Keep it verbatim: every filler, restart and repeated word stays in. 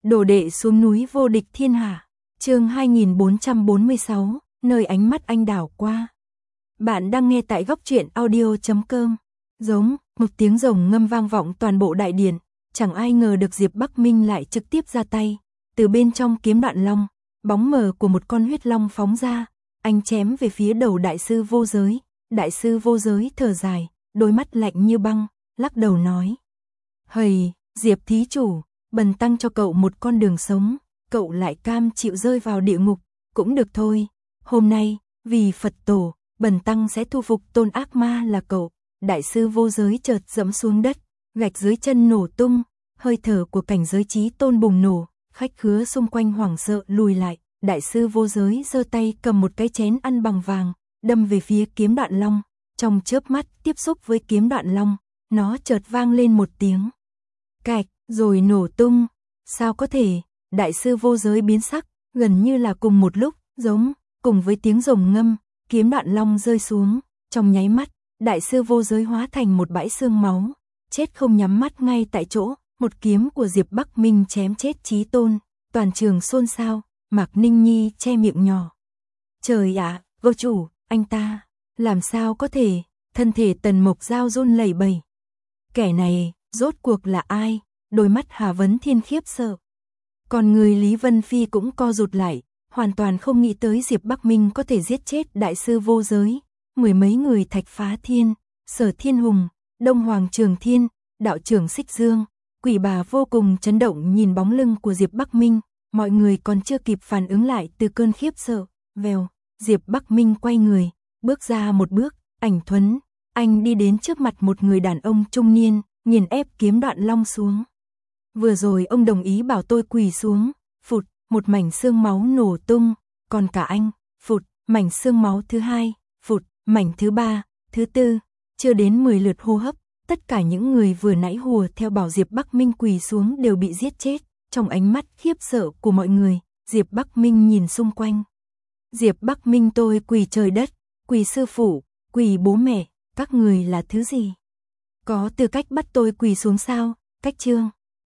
Đồ đệ xuống núi vô địch thiên hạ. Chương hai nghìn bốn trăm bốn mươi sáu, nơi ánh mắt anh đảo qua. Bạn đang nghe tại góc truyện audio chấm com. Giống, một tiếng rồng ngâm vang vọng toàn bộ đại điện, chẳng ai ngờ được Diệp Bắc Minh lại trực tiếp ra tay, từ bên trong kiếm đoạn long, bóng mờ của một con huyết long phóng ra, anh chém về phía đầu đại sư vô giới. Đại sư vô giới thở dài, đôi mắt lạnh như băng, lắc đầu nói: "Hầy, Diệp thí chủ, bần tăng cho cậu một con đường sống, cậu lại cam chịu rơi vào địa ngục, cũng được thôi. Hôm nay, vì Phật tổ, bần tăng sẽ thu phục tôn ác ma là cậu." Đại sư vô giới chợt giẫm xuống đất, gạch dưới chân nổ tung, hơi thở của cảnh giới chí tôn bùng nổ, khách khứa xung quanh hoảng sợ lùi lại. Đại sư vô giới giơ tay cầm một cái chén ăn bằng vàng, đâm về phía kiếm đoạn long, trong chớp mắt tiếp xúc với kiếm đoạn long, nó chợt vang lên một tiếng cạch, rồi nổ tung. Sao có thể? Đại sư vô giới biến sắc, gần như là cùng một lúc, giống, cùng với tiếng rồng ngâm, kiếm đoạn long rơi xuống, trong nháy mắt, đại sư vô giới hóa thành một bãi xương máu, chết không nhắm mắt ngay tại chỗ. Một kiếm của Diệp Bắc Minh chém chết chí tôn, toàn trường xôn xao. Mạc Ninh Nhi che miệng nhỏ. Trời ạ, vô chủ, anh ta, làm sao có thể? Thân thể Tần Mộc Giao run lẩy bẩy. Kẻ này, rốt cuộc là ai? Đôi mắt Hà Vấn Thiên khiếp sợ. Còn người Lý Vân Phi cũng co rụt lại, hoàn toàn không nghĩ tới Diệp Bắc Minh có thể giết chết đại sư vô giới. Mười mấy người Thạch Phá Thiên, Sở Thiên Hùng, Đông Hoàng Trường Thiên, đạo trưởng Xích Dương, Quỷ Bà vô cùng chấn động nhìn bóng lưng của Diệp Bắc Minh. Mọi người còn chưa kịp phản ứng lại từ cơn khiếp sợ, vèo, Diệp Bắc Minh quay người, bước ra một bước, ảnh thuấn, anh đi đến trước mặt một người đàn ông trung niên, nghiền ép kiếm đoạn long xuống. Vừa rồi ông đồng ý bảo tôi quỳ xuống, phụt, một mảnh xương máu nổ tung, còn cả anh, phụt, mảnh xương máu thứ hai, phụt, mảnh thứ ba, thứ tư, chưa đến mười lượt hô hấp, tất cả những người vừa nãy hùa theo bảo Diệp Bắc Minh quỳ xuống đều bị giết chết. Trong ánh mắt khiếp sợ của mọi người, Diệp Bắc Minh nhìn xung quanh. Diệp Bắc Minh, tôi quỳ trời đất, quỳ sư phụ, quỳ bố mẹ, các người là thứ gì? Có tư cách bắt tôi quỳ xuống sao? Cách chương